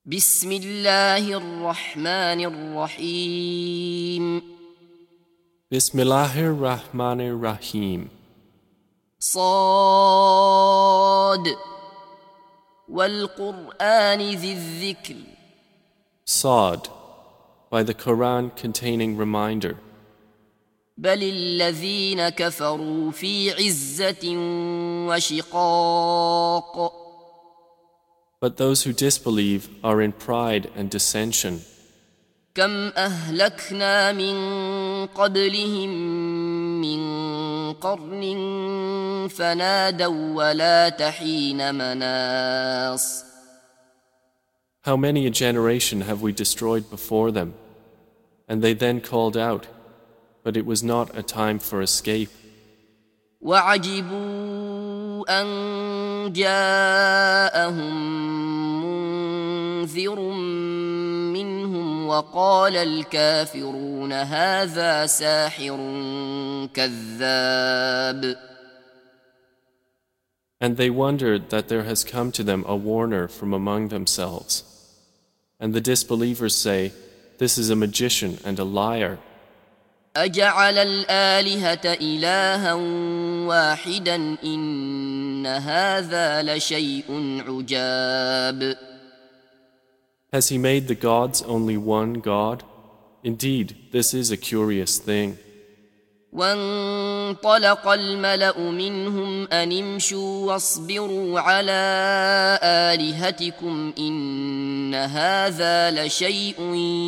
بسم الله الرحمن الرحيم Bismillahir Rahmanir Rahim. صاد والقرآن ذي الذكر Sa'd, by the Quran containing reminder. بل الذين كفروا في عزة وشقاق But those who disbelieve are in pride and dissension. كم أهلكنا من قبلهم من قرن فنادوا ولا تحين مناص How many a generation have we destroyed before them? And they then called out, but it was not a time for escape. وعجبوا أن جاءهم منذر منهم وقال الكافرون هذا ساحر كذاب And they wondered that there has come to them a warner from among themselves. And the disbelievers say, this is a magician and a liar. أجعل الآلهة إلها واحدا إن هذا لشيء عجاب Has he made the gods only one God? Indeed, this is a curious thing. وانطلق الملأ منهم أن امشوا واصبروا على آلهتكم إن هذا لشيء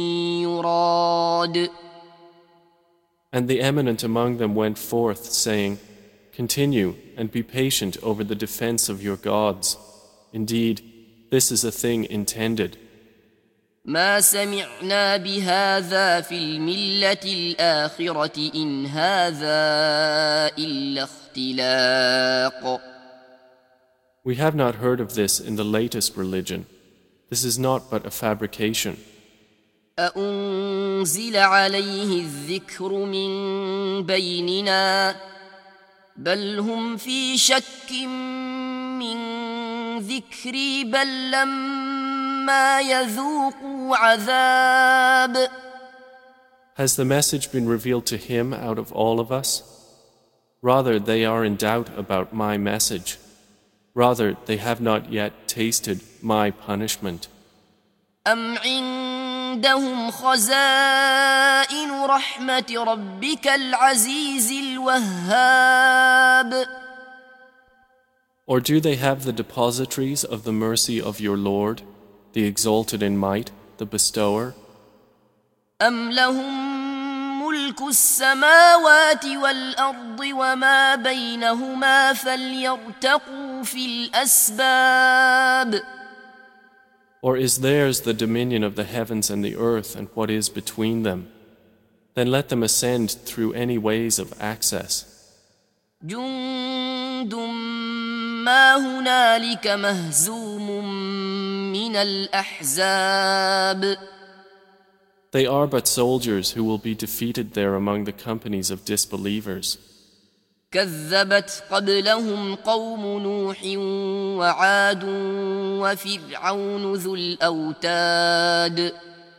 يراد And the eminent among them went forth, saying, continue and be patient over the defense of your gods. Indeed, this is a thing intended. ما سمعنا بهذا في الملة الآخرة إن هذا إلا اختلاق We have not heard of this in the latest religion. This is not but a fabrication. أأنزل عليه الذكر من بيننا بل هم في شك من ذكري بل لما يذوقوا عذاب Has the message been revealed to him out of all of us? Rather, they are in doubt about my message. Rather, they have not yet tasted my punishment. أم عندهم خزائن رحمة ربك العزيز الوهاب Or do they have the depositories of the mercy of your Lord, the exalted in might, the bestower? أم لهم ملك السماوات والأرض وما بينهما فليرتقوا في الأسباب Or is theirs the dominion of the heavens and the earth and what is between them? Then let them ascend through any ways of access. جند ما هنالك مهزوم من الأحزاب They are but soldiers who will be defeated there among the companies of disbelievers. كذبت قبلهم قوم نوح وعاد وفرعون ذو الأوتاد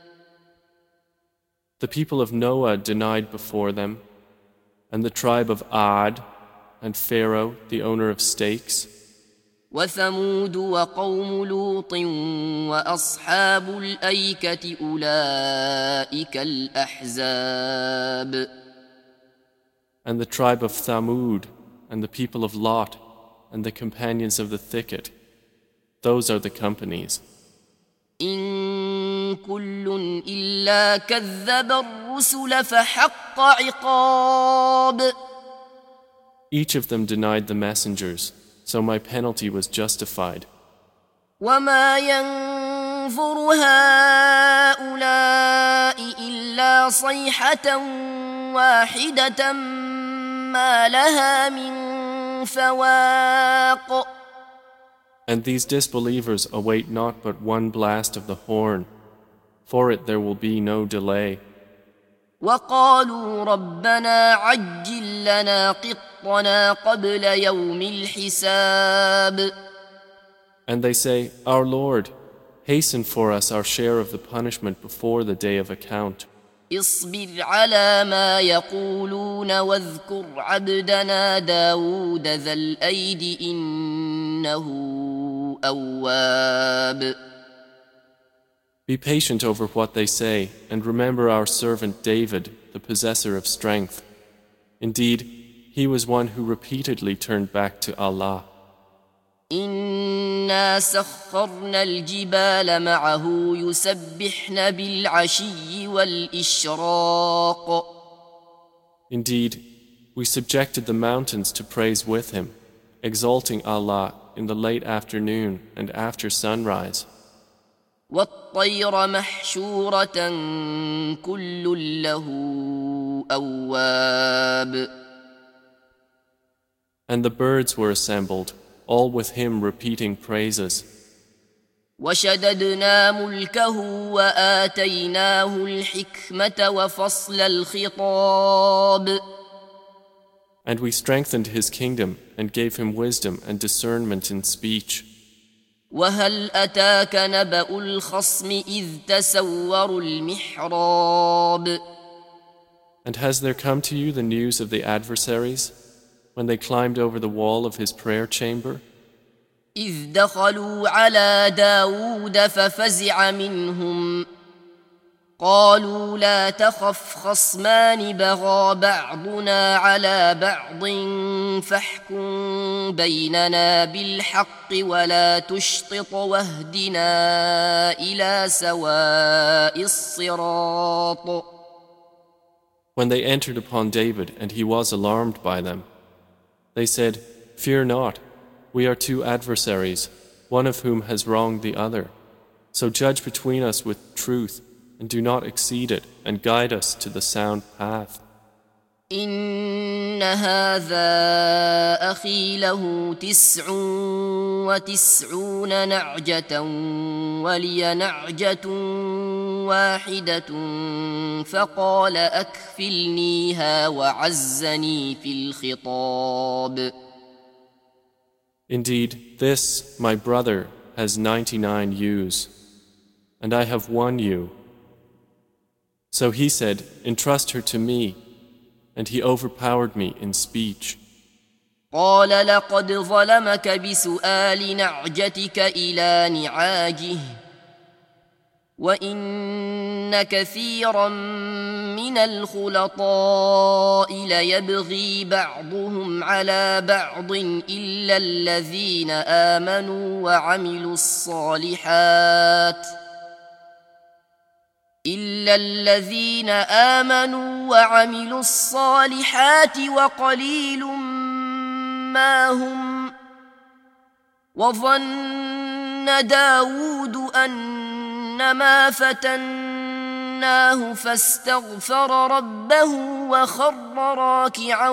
The people of Noah denied before them, and the tribe of Ad, and Pharaoh, the owner of stakes, وثمود وقوم لوط وأصحاب الأيكة أولئك الأحزاب and the tribe of Thamud, and the people of Lot, and the companions of the thicket. Those are the companies. إن كل إلا كذب الرسل فحق عقاب Each of them denied the messengers, so my penalty was justified. وما ينظر هؤلاء إلا صيحة واحدة ما لها من فواق And these disbelievers await not but one blast of the horn. For it there will be no delay. وقالوا ربنا عجل لنا قطنا قبل يوم الحساب And they say, Our Lord, hasten for us our share of the punishment before the day of account. اصبر على ما يقولون واذكر عبدنا داود ذا الأيد إنه أواب. Be patient over what they say, and remember our servant David, the possessor of strength. Indeed, he was one who repeatedly turned back to Allah. إنا سخرنا الجبال معه يسبحن بالعشي والإشراق. Indeed, we subjected the mountains to praise with him, exalting Allah in the late afternoon and after sunrise. والطير محشورة كل له أواب. And the birds were assembled, all with him repeating praises. وشددنا ملكه وآتيناه الحكمة وفصل الخطاب. And we strengthened his kingdom and gave him wisdom and discernment in speech. وهل أتاك نبأ الخصم إذ تسوروا المحراب. And has there come to you the news of the adversaries when they climbed over the wall of his prayer chamber? إذ دخلوا على داود ففزع منهم قالوا لا تخف خصمان بغى بعضنا على بعض فاحكم بيننا بالحق ولا تشطط واهدنا إلى سواء الصراط. When they entered upon David and he was alarmed by them, they said, "Fear not, we are two adversaries, one of whom has wronged the other. So judge between us with truth, and do not exceed it, and guide us to the sound path." إن هذا أخي له 99 نعجة ولي نعجة واحدة فقال أكفلنيها وعزني في الخطاب. Indeed, this, my brother, has 99 ewes, and I have one ewe. So he said, "Entrust her to me," and he overpowered me in speech. قال لقد ظلمك بسؤال نعجتك إلى نعاجه وإن كثيرا من الخلطاء ليبغي بعضهم على بعض إلا الذين آمنوا وعملوا الصالحات وقليل ما هم. وظن داود أنما فتناه فاستغفر ربه وخر راكعا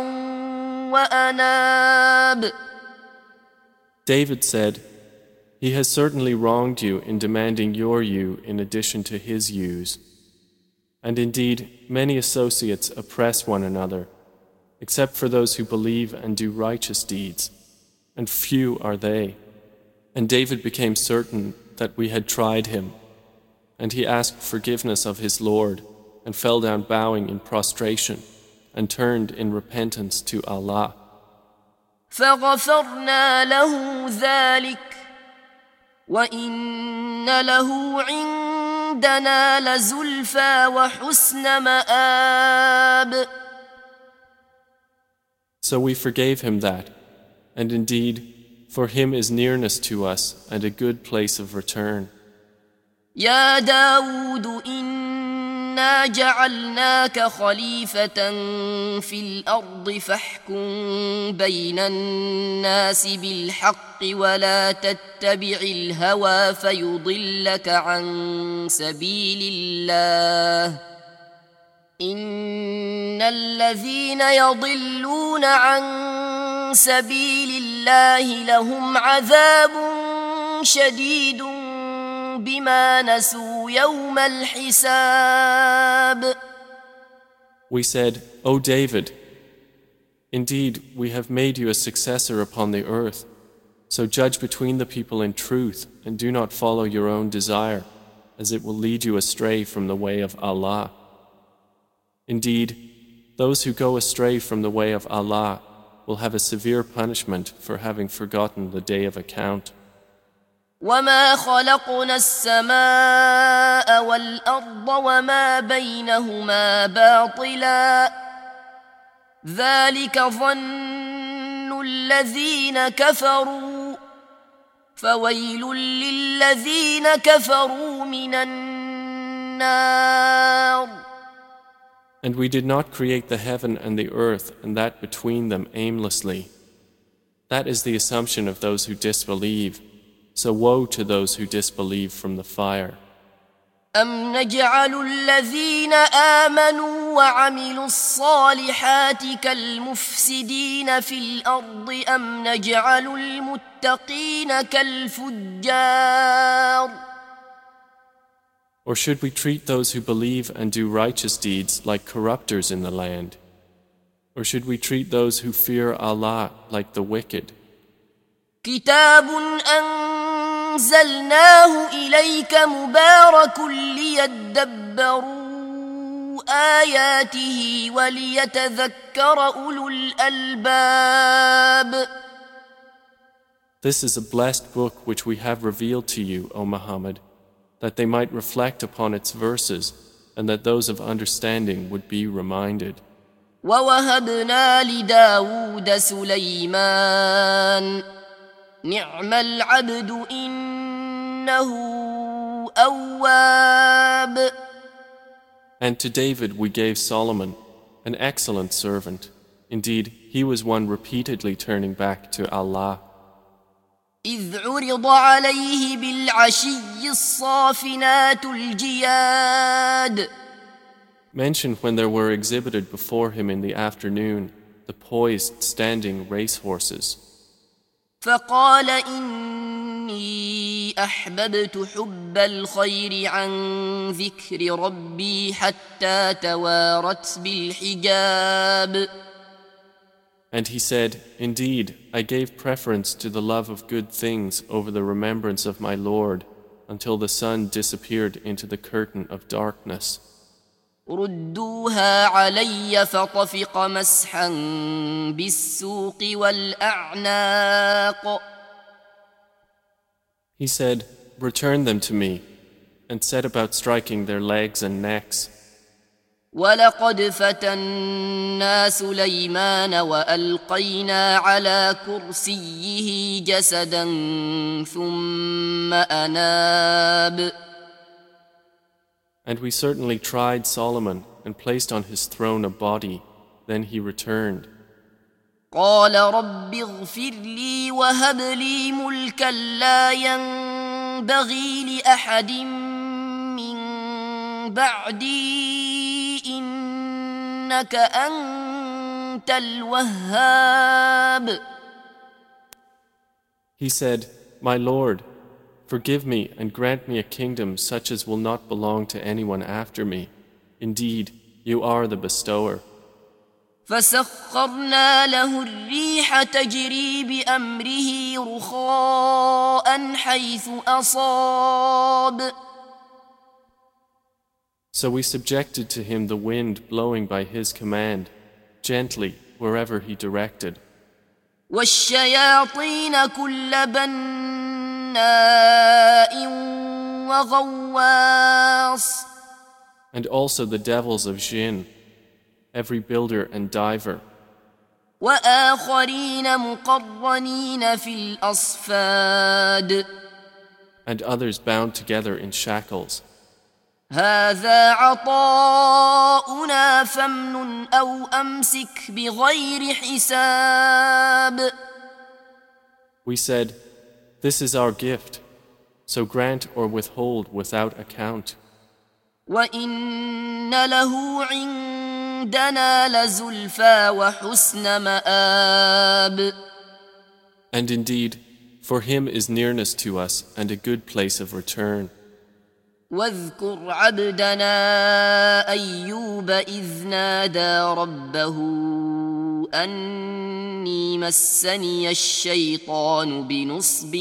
وأناب. David said, "He has certainly wronged you in demanding your ewe in addition to his ewes. And indeed, many associates oppress one another, except for those who believe and do righteous deeds, and few are they." And David became certain that we had tried him, and he asked forgiveness of his Lord, and fell down bowing in prostration, and turned in repentance to Allah. فغفرنا له ذلك وإن له عندنا لزلفى وحسن مآب. So we forgave him that, and indeed, for him is nearness to us and a good place of return. يا داود إنا جعلناك خليفة في الأرض فاحكم بين الناس بالحق ولا تتبع الهوى فيضلك عن سبيل الله. إن الذين يضلون عن سبيل الله لهم عذاب شديد بما نسوا يوم الحساب. We said, "O David, indeed we have made you a successor upon the earth, So judge between the people in truth and do not follow your own desire, as it will lead you astray from the way of Allah. Indeed, those who go astray from the way of Allah will have a severe punishment for having forgotten the day of account. وما خلقنا السماء والأرض وما بينهما باطلا ذلك ظن الذين كفروا فويل للذين كفروا من النار. And we did not create the heaven and the earth and that between them aimlessly. That is the assumption of those who disbelieve. So woe to those who disbelieve from the fire. أم نجعل الذين آمنوا وعملوا الصالحات كالمفسدين في الأرض أم نجعل المتقين كالفجار. Or should we treat those who believe and do righteous deeds like corrupters in the land? Or should we treat those who fear Allah like the wicked? كتاب أنزلناه إليك مبارك ليدبروا آياته وليتذكر أولو الألباب. This is a blessed book which we have revealed to you, O Muhammad, that they might reflect upon its verses and that those of understanding would be reminded. ووهبنا لداود سليمان نعم العبد إنه أواب. And to David we gave Solomon, an excellent servant. Indeed, he was one repeatedly turning back to Allah. إذ عرض عليه بالعشي الصافنات الجياد. Mentioned when there were exhibited before him in the afternoon the poised standing racehorses. فقال إني أحببت حب الخير عن ذكر ربي حتى توارت بالحجاب. And he said, Indeed, I gave preference to the love of good things over the remembrance of my Lord until the sun disappeared into the curtain of darkness. ردوها علي فطفق مسحا بالسوق والأعناق. He said, Return them to me, and set about striking their legs and necks. ولقد فتنا سليمان وألقينا على كرسيه جسدا ثم أناب. And we certainly tried Solomon and placed on his throne a body, then he returned. قال رب اغفر لي وهب لي ملكا لا ينبغي لأحد من بعدي إنك أنت الوهاب. He said, My Lord, forgive me and grant me a kingdom such as will not belong to anyone after me. Indeed, you are the bestower. فسخرنا له الريح تجري بأمره رخاء حيث أصاب. So we subjected to him the wind blowing by his command, gently wherever he directed. والشياطين كل بناء وغواص. And also the devils of jinn, every builder and diver. وآخرين مقرنين في الأصفاد. And others bound together in shackles. هذا عطاؤنا فامنن أو أمسك بغير حساب. We said, This is our gift, so grant or withhold without account. وإن له عندنا لزلفى وحسن مآب. And indeed, for him is nearness to us and a good place of return. واذكر عبدنا أيوب إذ نادى ربه أني إني مسني الشيطان بنصب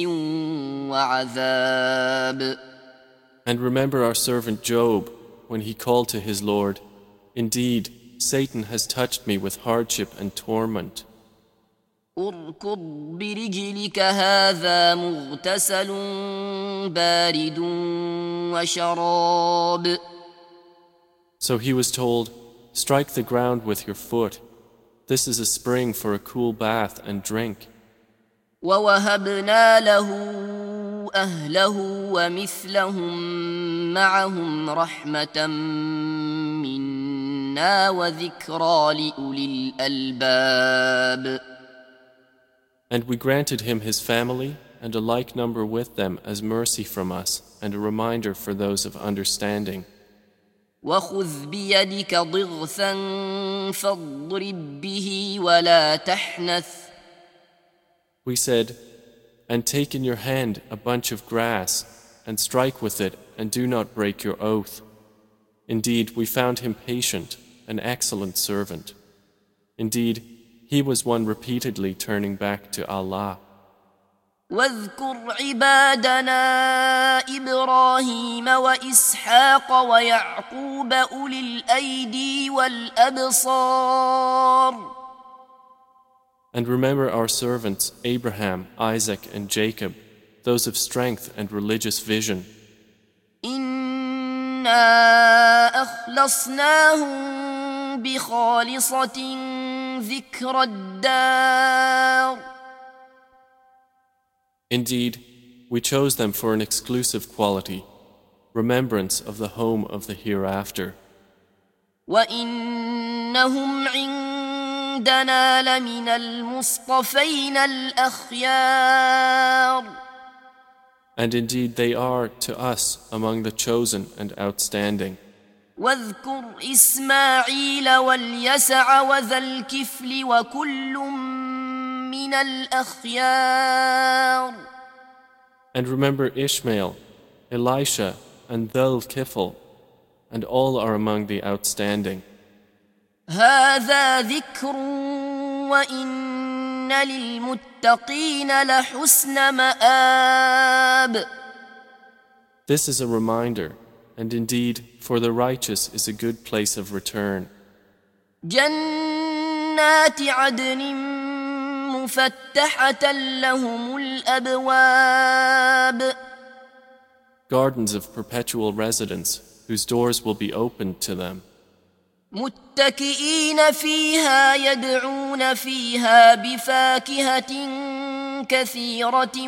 وعذاب. And remember our servant Job when he called to his Lord, "Indeed, Satan has touched me with hardship and torment." اركض برجلك هذا مغتسل بارد وشراب. So he was told, "Strike the ground with your foot. This is a spring for a cool bath and drink." ووهبنا له أهله ومثلهم معهم رحمة منا وذكرى لأولي الألباب. And we granted him his family and a like number with them as mercy from us and a reminder for those of understanding. وخذ بيدك ضغثا فاضرب به ولا تحنث. We said, "And take in your hand a bunch of grass and strike with it and do not break your oath. Indeed, we found him patient, an excellent servant. Indeed, he was one repeatedly turning back to Allah." واذكر عبادنا إبراهيم وإسحاق ويعقوب أولي الأيدي والأبصار. And remember our servants Abraham, Isaac, and Jacob, those of strength and religious vision. إنا أخلصناهم بخالصة ذكر الدار. Indeed, we chose them for an exclusive quality, remembrance of the home of the hereafter. وإنهم عندنا لمن المصطفين الأخيار. And indeed they are to us among the chosen and outstanding. واذكر إسماعيل واليسع وذا الكفل وكل من الأخيار. And remember Ishmael, Elisha, and Dhul Kifl, and all are among the outstanding. هذا ذكر وإن للمتقين لحسن مآب. This is a reminder, and indeed for the righteous is a good place of return. جنات عدن مفتحة لهم الأبواب. Gardens of perpetual residence, whose doors will be opened to them. متكئين فيها يدعون فيها بفاكهة كثيرة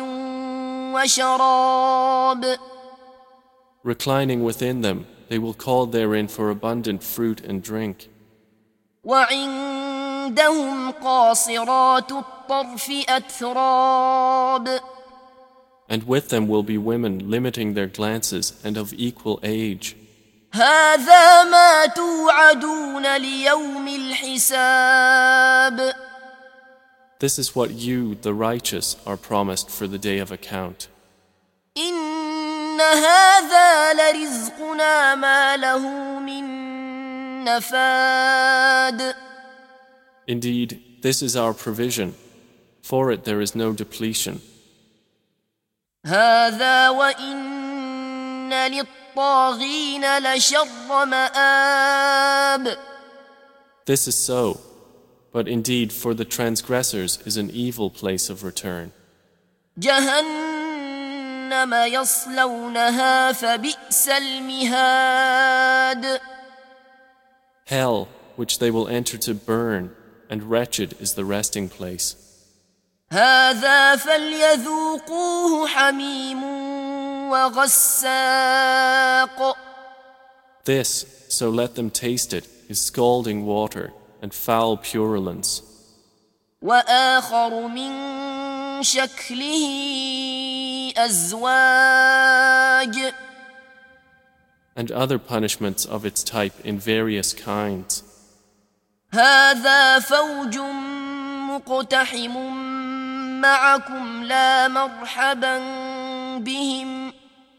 وشراب. Reclining within them, they will call therein for abundant fruit and drink. وعندهم قاصرات الطرف أتراب. And with them will be women limiting their glances and of equal age. هذا ما توعدون ليوم الحساب. This is what you, the righteous, are promised for the day of account. إن هذا لرزقنا ما له من نفاد. Indeed, this is our provision. For it there is no depletion. هذا وإن للطاغين لشر مآب. This is so, but indeed for the transgressors is an evil place of return. جهنم يصلونها فبئس المهاد. Hell, which they will enter to burn, and wretched is the resting place. هذا فليذوقوه حميم وغساق. This, so let them taste it, is scalding water and foul purulence. وآخر من شكله أزواج. And other punishments of its type in various kinds. هذا فوج مقتحم معكم لا مرحبا بهم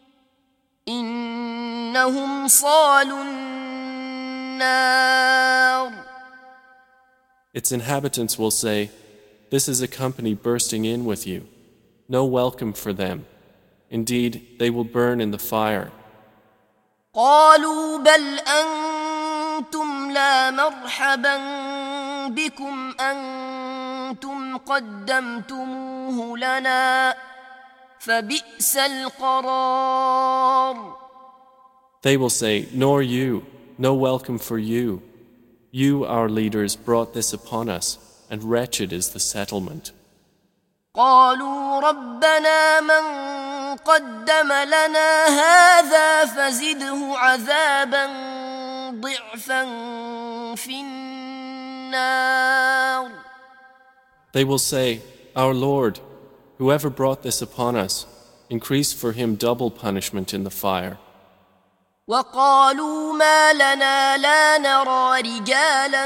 إنهم صالوا النار. Its inhabitants will say, this is a company bursting in with you. No welcome for them. Indeed, they will burn in the fire. قالوا بل أنتم لا مرحبا بكم أنتم قدمتموه لنا فبئس القرار. They will say, nor you, no welcome for you. You, our leaders, brought this upon us, and wretched is the settlement. قالوا ربنا من قدم لنا هذا فزده عذابا ضعفا في النار. They will say, our Lord, whoever brought this upon us, increase for him double punishment in the fire. وقالوا ما لنا لا نرى رجالا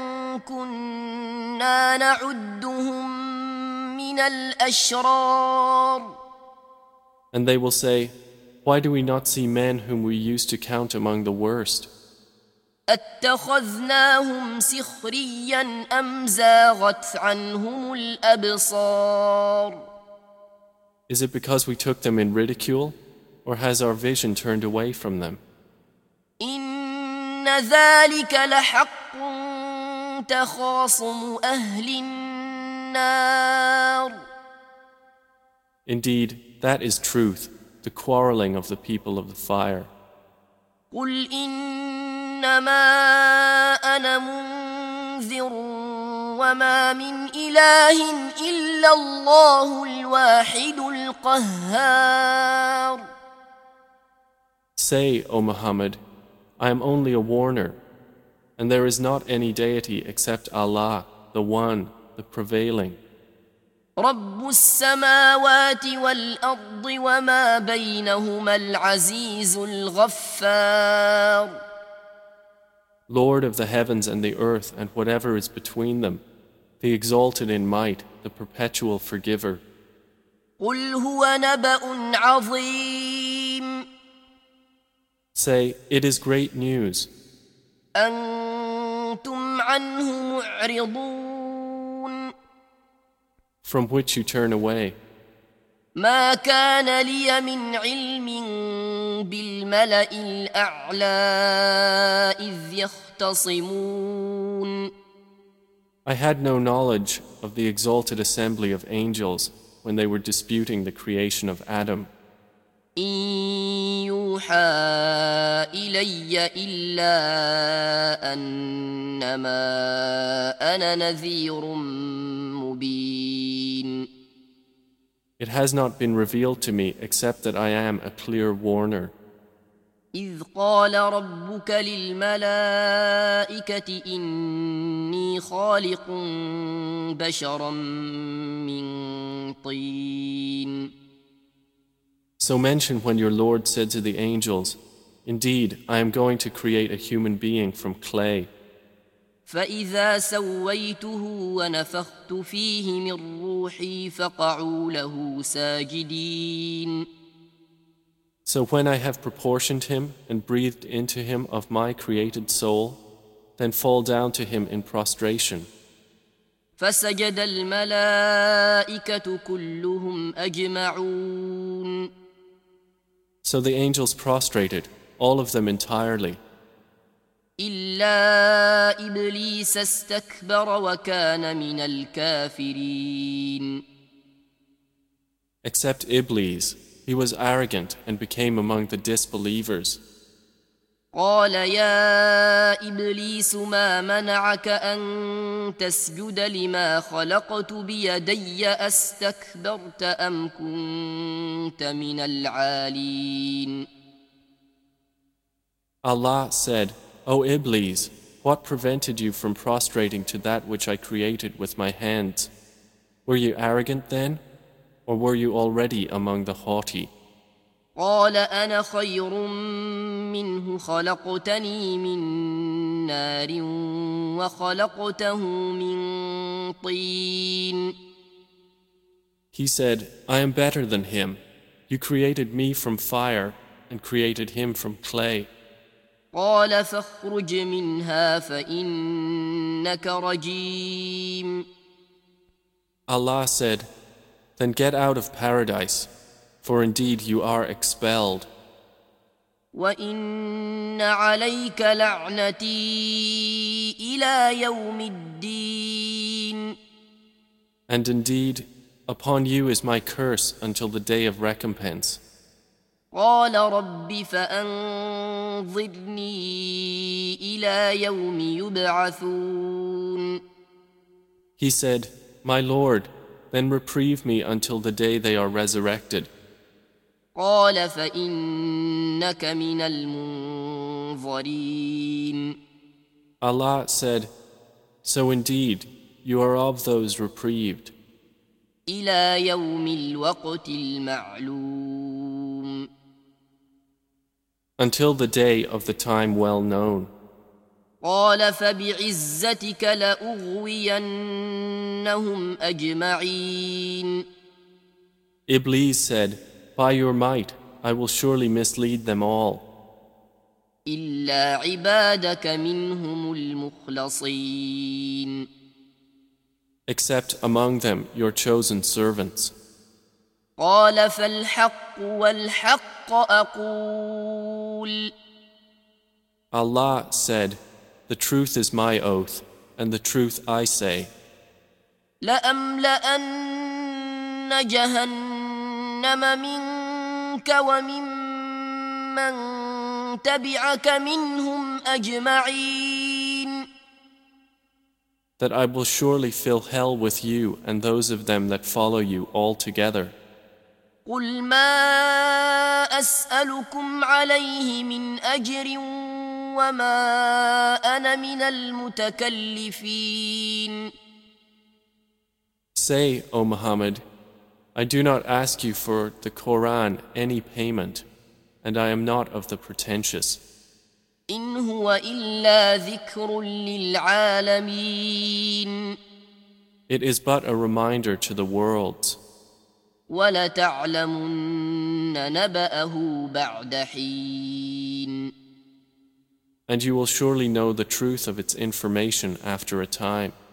كنا نعدهم من الأشرار. And they will say, why do we not see men whom we used to count among the worst? أتخذناهم سخريا أم زاغت عنهم الأبصار. Is it because we took them in ridicule, or has our vision turned away from them? إن ذلك لحق تخاصم أهل النار. Indeed, that is truth, the quarreling of the people of the fire. قل إنما أنا منذر وما من إله إلا الله الواحد القهار. Say, O Muhammad, I am only a warner, and there is not any deity except Allah, the One, the Prevailing. رب السماوات والأرض وما بينهما العزيز الغفار. Lord of the heavens and the earth and whatever is between them, the exalted in might, the perpetual forgiver. قل هو نبأ عظيم. Say, it is great news. أنتم عنه معرضون. From which you turn away. ما كان لي من علم بالملأ الأعلى إذ يختصمون. I had no knowledge of the exalted assembly of angels when they were disputing the creation of Adam. إن يوحى إلي إلا أنما أنا نذير مبين. It has not been revealed to me except that I am a clear warner. إذ قال ربك للملائكة إني خالق بشرا من طين. So mention when your Lord said to the angels, indeed, I am going to create a human being from clay. فإذا سويته ونفخت فيه من روحي فقعوا له ساجدين. So when I have proportioned him and breathed into him of my created soul, then fall down to him in prostration. فسجد الملائكة كلهم أجمعون. So the angels prostrated, all of them entirely. إلا إبليس استكبر وكان من الكافرين. Except Iblis, he was arrogant and became among the disbelievers. قال يا إبليس ما منعك أن تسجد لما خلقت بيدي أستكبرت أم كنت من العالين. Allah said, O Iblis, what prevented you from prostrating to that which I created with my hands? Were you arrogant then, or were you already among the haughty? قال أنا خير منه خلقتني من نار وخلقته من طين. He said, I am better than him. You created me from fire and created him from clay. قال فاخرج منها فإنك رجيم. Allah said, Then get out of paradise, for indeed you are expelled. وإن عليك لعنتي إلى يوم الدين. And indeed, upon you is my curse until the day of recompense. قال رب فأنظرني إلى يوم يبعثون. He said, My Lord, then reprieve me until the day they are resurrected. قال فإنك من المنظرين. Allah said, So indeed, you are of those reprieved. إلى يوم الوقت المعلوم. Until the day of the time well known. قال فبعزتك لأغوينهم أجمعين. Iblis said, By your might, I will surely mislead them all, إلا عبادك منهم المخلصين. except among them your chosen servants. قال فالحق والحق أقول. Allah said, The truth is my oath, and the truth I say. لأملأن جهنم منك وممن تبعك منهم أجمعين. That I will surely fill hell with you and those of them that follow you all together. قل ما أسألكم عليه من أجر وما أنا من المتكلفين. Say, O Muhammad, I do not ask you for the Quran any payment, and I am not of the pretentious. إن هو إلا ذكر للعالمين. It is but a reminder to the worlds. ولتعلمن نبأه بعد حين. And you will surely know the truth of its information after a time.